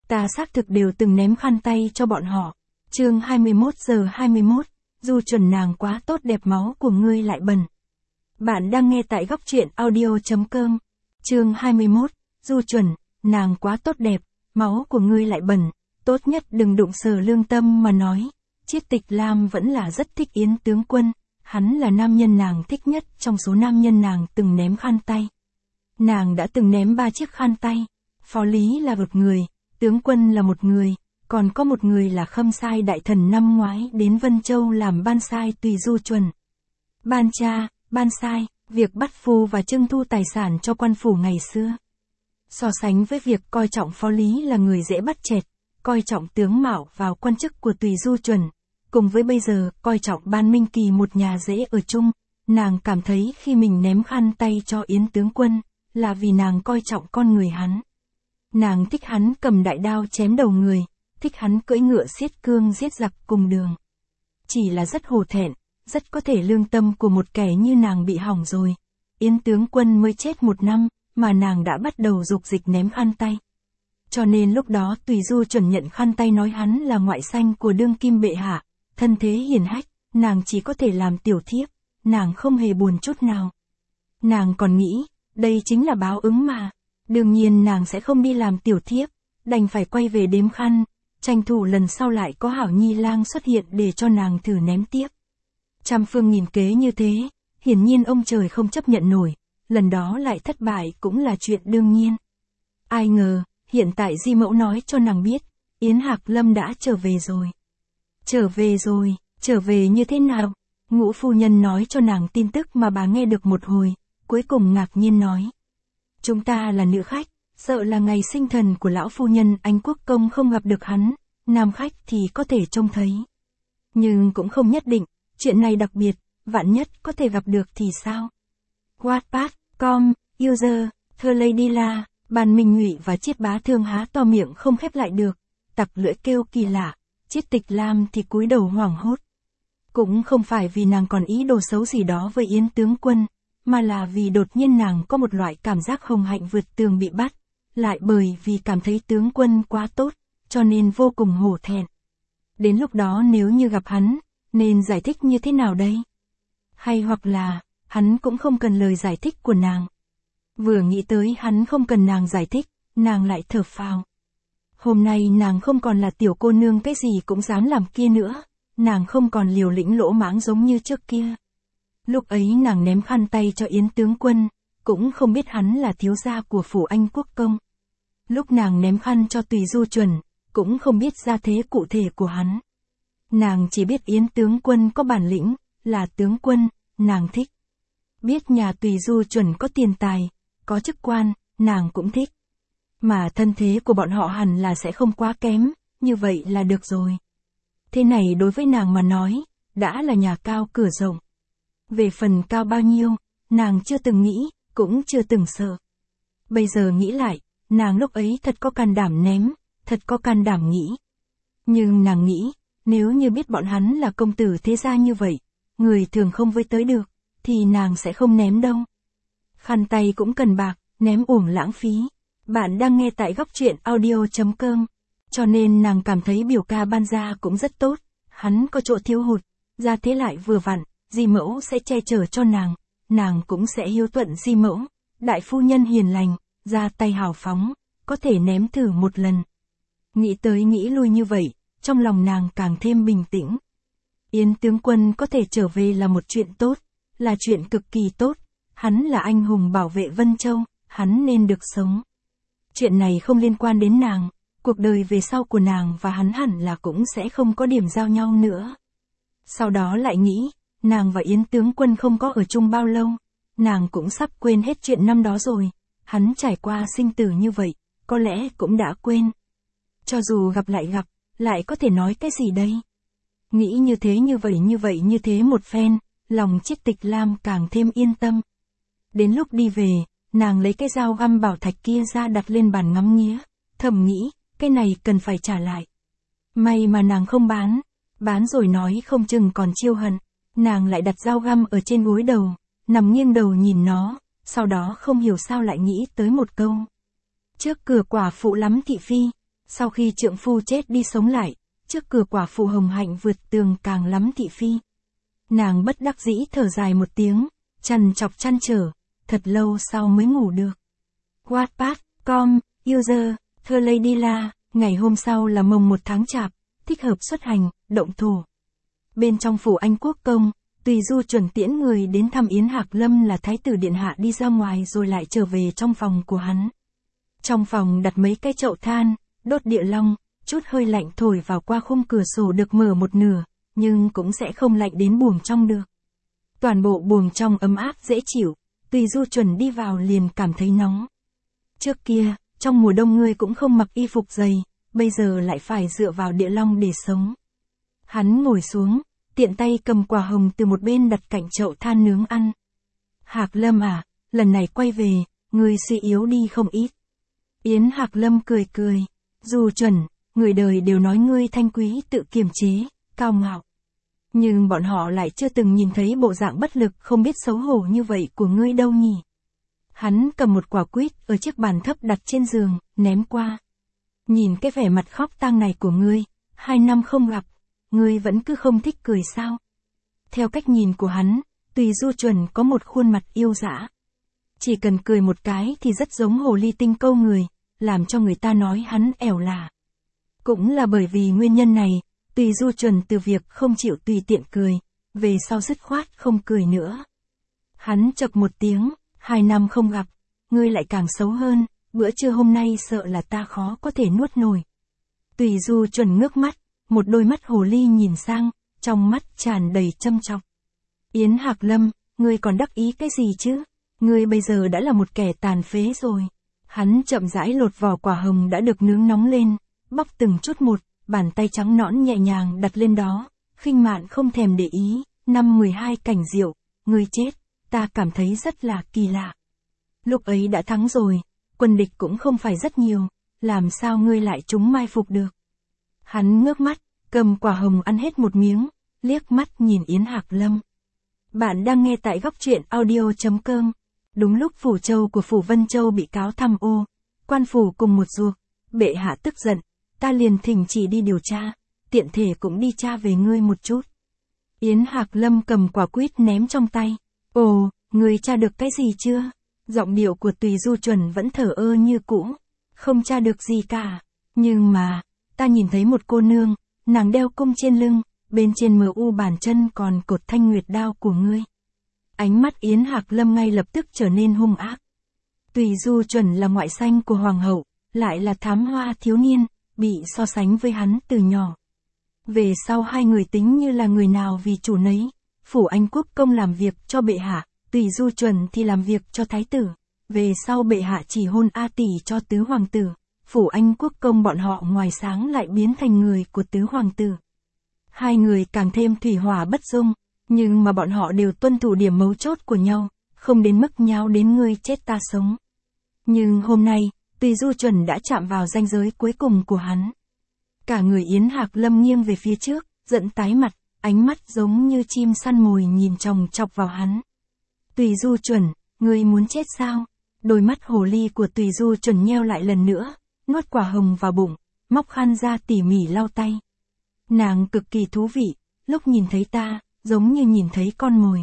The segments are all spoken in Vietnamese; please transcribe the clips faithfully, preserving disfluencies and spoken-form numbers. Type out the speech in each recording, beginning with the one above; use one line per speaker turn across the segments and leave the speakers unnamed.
Ta xác thực đều từng ném khăn tay cho bọn họ. Chương hai mươi mốt giờ hai mươi mốt, Du Chuẩn nàng quá tốt đẹp máu của ngươi lại bẩn. Bạn đang nghe tại góc truyện audio chấm com. Chương hai mươi mốt, Du Chuẩn, nàng quá tốt đẹp, máu của ngươi lại bẩn, tốt nhất đừng đụng Sở Lương Tâm mà nói. Chiết Tịch Lam vẫn là rất thích Yến tướng quân, hắn là nam nhân nàng thích nhất trong số nam nhân nàng từng ném khăn tay. Nàng đã từng ném ba chiếc khăn tay, Phó Lý là một người, tướng quân là một người, còn có một người là Khâm Sai đại thần năm ngoái đến Vân Châu làm ban sai tùy Du Chuẩn. Ban cha, ban sai, việc bắt phu và trưng thu tài sản cho quan phủ ngày xưa. So sánh với việc coi trọng Phó Lý là người dễ bắt chẹt, coi trọng tướng mạo vào quan chức của tùy Du Chuẩn, cùng với bây giờ coi trọng Ban Minh Kỳ một nhà dễ ở chung, nàng cảm thấy khi mình ném khăn tay cho Yến tướng quân, là vì nàng coi trọng con người hắn. Nàng thích hắn cầm đại đao chém đầu người, thích hắn cưỡi ngựa xiết cương giết giặc cùng đường. Chỉ là rất hổ thẹn, rất có thể lương tâm của một kẻ như nàng bị hỏng rồi. Yến tướng quân mới chết một năm, mà nàng đã bắt đầu dục dịch ném khăn tay. Cho nên lúc đó tùy Du Chuẩn nhận khăn tay nói hắn là ngoại sanh của đương kim bệ hạ, thân thế hiền hách, nàng chỉ có thể làm tiểu thiếp, nàng không hề buồn chút nào. Nàng còn nghĩ, đây chính là báo ứng mà. Đương nhiên nàng sẽ không đi làm tiểu thiếp, đành phải quay về đếm khăn, tranh thủ lần sau lại có Hảo Nhi lang xuất hiện để cho nàng thử ném tiếp. Trăm phương nghìn kế như thế, hiển nhiên ông trời không chấp nhận nổi, lần đó lại thất bại cũng là chuyện đương nhiên. Ai ngờ, hiện tại Di Mẫu nói cho nàng biết, Yến Hạc Lâm đã trở về rồi. Trở về rồi, trở về như thế nào? Ngũ phu nhân nói cho nàng tin tức mà bà nghe được một hồi, cuối cùng ngạc nhiên nói. Chúng ta là nữ khách, sợ là ngày sinh thần của lão phu nhân Anh Quốc Công không gặp được hắn, nam khách thì có thể trông thấy. Nhưng cũng không nhất định, chuyện này đặc biệt, vạn nhất có thể gặp được thì sao? Wattpad chấm com, user, thơ Lady La, Ban Minh Nhụy và Chiết Bá Thương há to miệng không khép lại được, tặc lưỡi kêu kỳ lạ, Chiết Tịch Lam thì cúi đầu hoảng hốt. Cũng không phải vì nàng còn ý đồ xấu gì đó với Yến tướng quân, mà là vì đột nhiên nàng có một loại cảm giác hồng hạnh vượt tường bị bắt, lại bởi vì cảm thấy tướng quân quá tốt, cho nên vô cùng hổ thẹn. Đến lúc đó nếu như gặp hắn, nên giải thích như thế nào đây? Hay hoặc là, hắn cũng không cần lời giải thích của nàng. Vừa nghĩ tới hắn không cần nàng giải thích, nàng lại thở phào. Hôm nay nàng không còn là tiểu cô nương cái gì cũng dám làm kia nữa, nàng không còn liều lĩnh lỗ mãng giống như trước kia. Lúc ấy nàng ném khăn tay cho Yến tướng quân, cũng không biết hắn là thiếu gia của phủ Anh Quốc Công. Lúc nàng ném khăn cho tùy Du Chuẩn, cũng không biết gia thế cụ thể của hắn. Nàng chỉ biết Yến tướng quân có bản lĩnh, là tướng quân, nàng thích. Biết nhà tùy Du Chuẩn có tiền tài, có chức quan, nàng cũng thích. Mà thân thế của bọn họ hẳn là sẽ không quá kém, như vậy là được rồi. Thế này đối với nàng mà nói, đã là nhà cao cửa rộng. Về phần cao bao nhiêu, nàng chưa từng nghĩ, cũng chưa từng sợ. Bây giờ nghĩ lại, nàng lúc ấy thật có can đảm ném, thật có can đảm nghĩ. Nhưng nàng nghĩ, nếu như biết bọn hắn là công tử thế gia như vậy, người thường không với tới được, thì nàng sẽ không ném đâu. Khăn tay cũng cần bạc, ném uổng lãng phí. Bạn đang nghe tại góc truyện audio chấm com. Cho nên nàng cảm thấy biểu ca ban ra cũng rất tốt, hắn có chỗ thiếu hụt, ra thế lại vừa vặn, Di Mẫu sẽ che chở cho nàng, nàng cũng sẽ hiếu thuận Di Mẫu, đại phu nhân hiền lành, ra tay hào phóng, có thể ném thử một lần. Nghĩ tới nghĩ lui như vậy, trong lòng nàng càng thêm bình tĩnh. Yến tướng quân có thể trở về là một chuyện tốt, là chuyện cực kỳ tốt, hắn là anh hùng bảo vệ Vân Châu, hắn nên được sống. Chuyện này không liên quan đến nàng, cuộc đời về sau của nàng và hắn hẳn là cũng sẽ không có điểm giao nhau nữa. Sau đó lại nghĩ, nàng và Yến tướng quân không có ở chung bao lâu, nàng cũng sắp quên hết chuyện năm đó rồi, hắn trải qua sinh tử như vậy, có lẽ cũng đã quên. Cho dù gặp lại gặp, lại có thể nói cái gì đây? Nghĩ như thế như vậy như vậy như thế một phen, lòng Chiết Tịch Lam càng thêm yên tâm. Đến lúc đi về, nàng lấy cái dao găm bảo thạch kia ra đặt lên bàn ngắm nghía, thầm nghĩ, cái này cần phải trả lại. May mà nàng không bán, bán rồi nói không chừng còn chiêu hận. Nàng lại đặt dao găm ở trên gối đầu, nằm nghiêng đầu nhìn nó, sau đó không hiểu sao lại nghĩ tới một câu. Trước cửa quả phụ lắm thị phi, Sau khi trượng phu chết đi sống lại, trước cửa quả phụ Hồng Hạnh vượt tường càng lắm thị phi. Nàng bất đắc dĩ thở dài một tiếng, trằn trọc trăn trở, thật lâu sau mới ngủ được. Wattpad chấm com, user, thơ Lady La, ngày hôm sau là mồng một tháng chạp, thích hợp xuất hành, động thổ. Bên trong phủ Anh Quốc công, Tùy Du chuẩn tiễn người đến thăm Yến Hạc Lâm là thái tử điện hạ đi ra ngoài rồi lại trở về trong phòng của hắn. Trong phòng đặt mấy cái chậu than, đốt địa long, chút hơi lạnh thổi vào qua khung cửa sổ được mở một nửa, nhưng cũng sẽ không lạnh đến buồng trong được. Toàn bộ buồng trong ấm áp dễ chịu, Tùy Du chuẩn đi vào liền cảm thấy nóng. Trước kia, trong mùa đông ngươi cũng không mặc y phục dày, bây giờ lại phải dựa vào địa long để sống. Hắn ngồi xuống, tiện tay cầm quả hồng từ một bên đặt cạnh chậu than nướng ăn. Hạc Lâm à, lần này quay về, ngươi suy yếu đi không ít. Yến Hạc Lâm cười cười, Du chuẩn, người đời đều nói ngươi thanh quý tự kiềm chế, cao ngạo. Nhưng bọn họ lại chưa từng nhìn thấy bộ dạng bất lực không biết xấu hổ như vậy của ngươi đâu nhỉ. Hắn cầm một quả quýt ở chiếc bàn thấp đặt trên giường, ném qua. Nhìn cái vẻ mặt khóc tang này của ngươi, hai năm không gặp, ngươi vẫn cứ không thích cười sao? Theo cách nhìn của hắn, Tùy Du chuẩn có một khuôn mặt yêu dã. Chỉ cần cười một cái thì rất giống hồ ly tinh câu người, làm cho người ta nói hắn ẻo lả. Cũng là bởi vì nguyên nhân này, Tùy Du chuẩn từ việc không chịu tùy tiện cười, về sau dứt khoát không cười nữa. Hắn chậc một tiếng, hai năm không gặp, ngươi lại càng xấu hơn, bữa trưa hôm nay sợ là ta khó có thể nuốt nổi. Tùy Du chuẩn ngước mắt, một đôi mắt hồ ly nhìn sang, trong mắt tràn đầy châm chọc. Yến Hạc Lâm, ngươi còn đắc ý cái gì chứ? Ngươi bây giờ đã là một kẻ tàn phế rồi. Hắn chậm rãi lột vỏ quả hồng đã được nướng nóng lên, bóc từng chút một, bàn tay trắng nõn nhẹ nhàng đặt lên đó, khinh mạn không thèm để ý, năm mười hai cảnh rượu, ngươi chết, ta cảm thấy rất là kỳ lạ. Lúc ấy đã thắng rồi, quân địch cũng không phải rất nhiều, làm sao ngươi lại trúng mai phục được? Hắn ngước mắt, cầm quả hồng ăn hết một miếng, liếc mắt nhìn Yến Hạc Lâm. Bạn đang nghe tại góc truyện audio chấm com. Đúng lúc phủ châu của phủ Vân Châu bị cáo tham ô, quan phủ cùng một ruột, bệ hạ tức giận, ta liền thỉnh chỉ đi điều tra, tiện thể cũng đi tra về ngươi một chút. Yến Hạc Lâm cầm quả quýt ném trong tay. Ồ, ngươi tra được cái gì chưa? Giọng điệu của Tùy Du chuẩn vẫn thở ơ như cũ. Không tra được gì cả. Nhưng mà, ta nhìn thấy một cô nương, nàng đeo cung trên lưng, bên trên mờ u bàn chân còn cột thanh nguyệt đao của ngươi. Ánh mắt Yến Hạc Lâm ngay lập tức trở nên hung ác. Tùy Du chuẩn là ngoại sanh của hoàng hậu, lại là thám hoa thiếu niên, bị so sánh với hắn từ nhỏ. Về sau hai người tính như là người nào vì chủ nấy. Phủ Anh Quốc công làm việc cho bệ hạ, Tùy Du chuẩn thì làm việc cho thái tử. Về sau bệ hạ chỉ hôn A tỷ cho tứ hoàng tử. Phủ Anh Quốc công bọn họ ngoài sáng lại biến thành người của tứ hoàng tử. Hai người càng thêm thủy hỏa bất dung, nhưng mà bọn họ đều tuân thủ điểm mấu chốt của nhau, không đến mức nháo đến ngươi chết ta sống. Nhưng hôm nay, Tùy Du chuẩn đã chạm vào ranh giới cuối cùng của hắn. Cả người Yến Hạc Lâm nghiêng về phía trước, giận tái mặt, ánh mắt giống như chim săn mồi nhìn chòng chọc vào hắn. Tùy Du chuẩn, ngươi muốn chết sao? Đôi mắt hồ ly của Tùy Du chuẩn nheo lại lần nữa, nuốt quả hồng vào bụng, móc khăn ra tỉ mỉ lau tay. Nàng cực kỳ thú vị, lúc nhìn thấy ta, giống như nhìn thấy con mồi.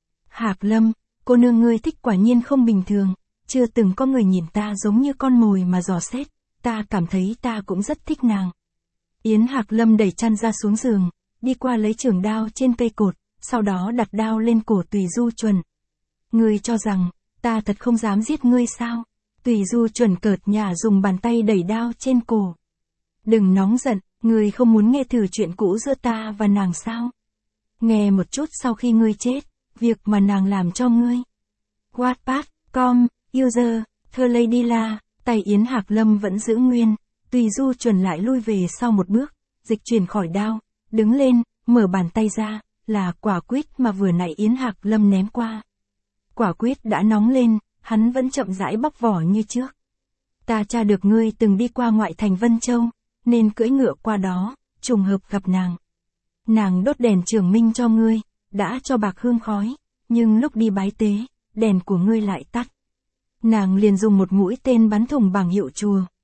Hạc Lâm, cô nương ngươi thích quả nhiên không bình thường, chưa từng có người nhìn ta giống như con mồi mà dò xét, ta cảm thấy ta cũng rất thích nàng. Yến Hạc Lâm đẩy chăn ra xuống giường, đi qua lấy trường đao trên cây cột, sau đó đặt đao lên cổ Tùy Du chuẩn. Ngươi cho rằng, ta thật không dám giết ngươi sao? Tùy Du chuẩn cợt nhả dùng bàn tay đẩy đao trên cổ. Đừng nóng giận, ngươi không muốn nghe thử chuyện cũ giữa ta và nàng sao? Nghe một chút sau khi ngươi chết, việc mà nàng làm cho ngươi. Wattpad chấm com, user, thơ Lady La, tay Yến Hạc Lâm vẫn giữ nguyên, Tùy Du chuẩn lại lui về sau một bước, dịch chuyển khỏi đao, đứng lên, mở bàn tay ra, là quả quýt mà vừa nãy Yến Hạc Lâm ném qua. Quả quýt đã nóng lên, hắn vẫn chậm rãi bóc vỏ như trước. Ta tra được ngươi từng đi qua ngoại thành Vân Châu, nên cưỡi ngựa qua đó, trùng hợp gặp nàng. Nàng đốt đèn trường minh cho ngươi, đã cho bạc hương khói, nhưng lúc đi bái tế, đèn của ngươi lại tắt. Nàng liền dùng một mũi tên bắn thủng bảng hiệu chùa,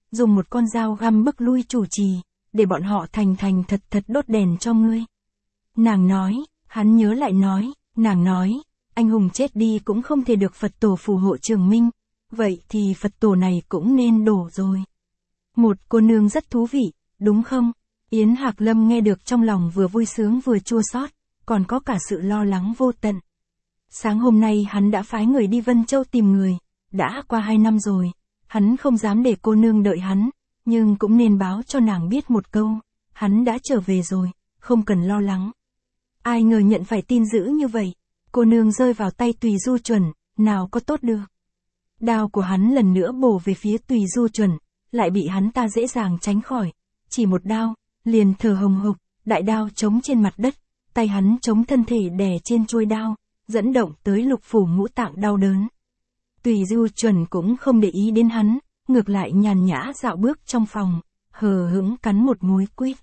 dùng một con dao găm bức lui chủ trì, để bọn họ thành thành thật thật đốt đèn cho ngươi. Nàng nói, hắn nhớ lại nói, nàng nói, anh hùng chết đi cũng không thể được Phật tổ phù hộ trường minh, vậy thì Phật tổ này cũng nên đổ rồi. Một cô nương rất thú vị, đúng không? Yến Hạc Lâm nghe được trong lòng vừa vui sướng vừa chua xót, còn có cả sự lo lắng vô tận. Sáng hôm nay hắn đã phái người đi Vân Châu tìm người, đã qua hai năm rồi, hắn không dám để cô nương đợi hắn, nhưng cũng nên báo cho nàng biết một câu, hắn đã trở về rồi, không cần lo lắng. Ai ngờ nhận phải tin dữ như vậy, cô nương rơi vào tay Tùy Du Chuẩn, nào có tốt được. Đao của hắn lần nữa bổ về phía Tùy Du Chuẩn, lại bị hắn ta dễ dàng tránh khỏi, chỉ một đao, liền thở hồng hộc, đại đao chống trên mặt đất, tay hắn chống thân thể đè trên chuôi đao, dẫn động tới lục phủ ngũ tạng đau đớn. Tùy Du Chuẩn cũng không để ý đến hắn, ngược lại nhàn nhã dạo bước trong phòng, hờ hững cắn một múi quýt.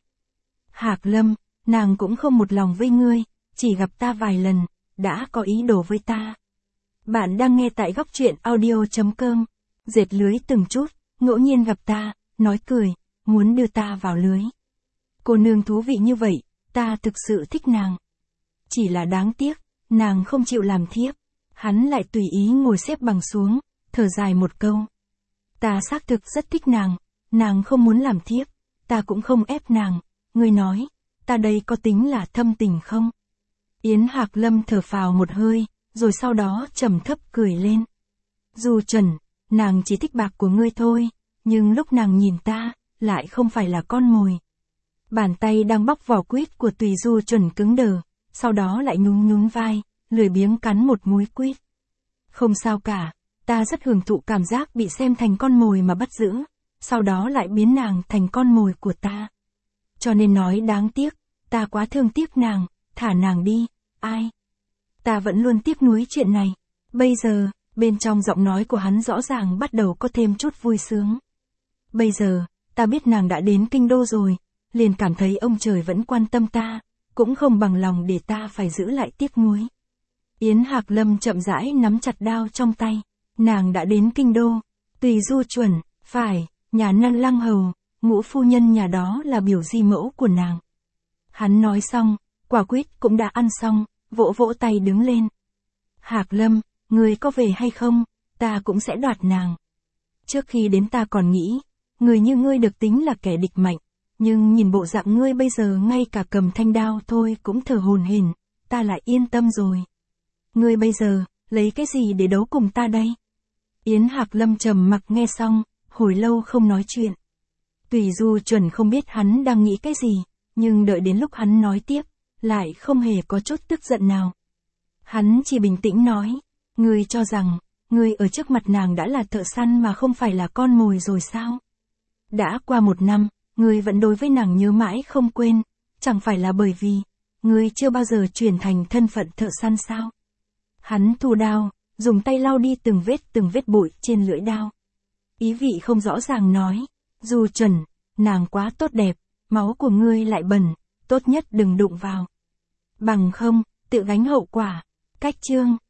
Hạc Lâm, nàng cũng không một lòng với ngươi, chỉ gặp ta vài lần, đã có ý đồ với ta. Bạn đang nghe tại góc truyện audio chấm com, dệt lưới từng chút, ngẫu nhiên gặp ta, nói cười, muốn đưa ta vào lưới. Cô nương thú vị như vậy, ta thực sự thích nàng. Chỉ là đáng tiếc, nàng không chịu làm thiếp. Hắn lại tùy ý ngồi xếp bằng xuống, thở dài một câu. Ta xác thực rất thích nàng, nàng không muốn làm thiếp, ta cũng không ép nàng, ngươi nói, ta đây có tính là thâm tình không? Yến Hạc Lâm thở phào một hơi, rồi sau đó trầm thấp cười lên. Du Chuẩn, nàng chỉ thích bạc của ngươi thôi, nhưng lúc nàng nhìn ta, lại không phải là con mồi. Bàn tay đang bóc vỏ quýt của Tùy Du Chuẩn cứng đờ, sau đó lại nhún nhún vai, lười biếng cắn một múi quýt. Không sao cả, ta rất hưởng thụ cảm giác bị xem thành con mồi mà bắt giữ, sau đó lại biến nàng thành con mồi của ta. Cho nên nói đáng tiếc, ta quá thương tiếc nàng, thả nàng đi, ai? Ta vẫn luôn tiếc nuối chuyện này. Bây giờ, bên trong giọng nói của hắn rõ ràng bắt đầu có thêm chút vui sướng. Bây giờ, ta biết nàng đã đến kinh đô rồi, liền cảm thấy ông trời vẫn quan tâm ta, cũng không bằng lòng để ta phải giữ lại tiếc nuối. Yến Hạc Lâm chậm rãi nắm chặt đao trong tay, nàng đã đến kinh đô, Tùy Du Chuẩn, phải, nhà Năn Lăng Hầu, ngũ phu nhân nhà đó là biểu di mẫu của nàng. Hắn nói xong, quả quýt cũng đã ăn xong, vỗ vỗ tay đứng lên. Hạc Lâm, ngươi có về hay không, ta cũng sẽ đoạt nàng. Trước khi đến ta còn nghĩ, người như ngươi được tính là kẻ địch mạnh, nhưng nhìn bộ dạng ngươi bây giờ ngay cả cầm thanh đao thôi cũng thở hổn hển, ta lại yên tâm rồi. Ngươi bây giờ, lấy cái gì để đấu cùng ta đây? Yến Hạc Lâm trầm mặc nghe xong, hồi lâu không nói chuyện. Tùy Du Chuẩn không biết hắn đang nghĩ cái gì, nhưng đợi đến lúc hắn nói tiếp, lại không hề có chút tức giận nào. Hắn chỉ bình tĩnh nói, ngươi cho rằng, ngươi ở trước mặt nàng đã là thợ săn mà không phải là con mồi rồi sao? Đã qua một năm, ngươi vẫn đối với nàng nhớ mãi không quên, chẳng phải là bởi vì, ngươi chưa bao giờ chuyển thành thân phận thợ săn sao? Hắn thu đao, dùng tay lau đi từng vết từng vết bụi trên lưỡi đao. Ý vị không rõ ràng nói, Du Chuẩn, nàng quá tốt đẹp, máu của ngươi lại bẩn, tốt nhất đừng đụng vào. Bằng không, tự gánh hậu quả. Cách chương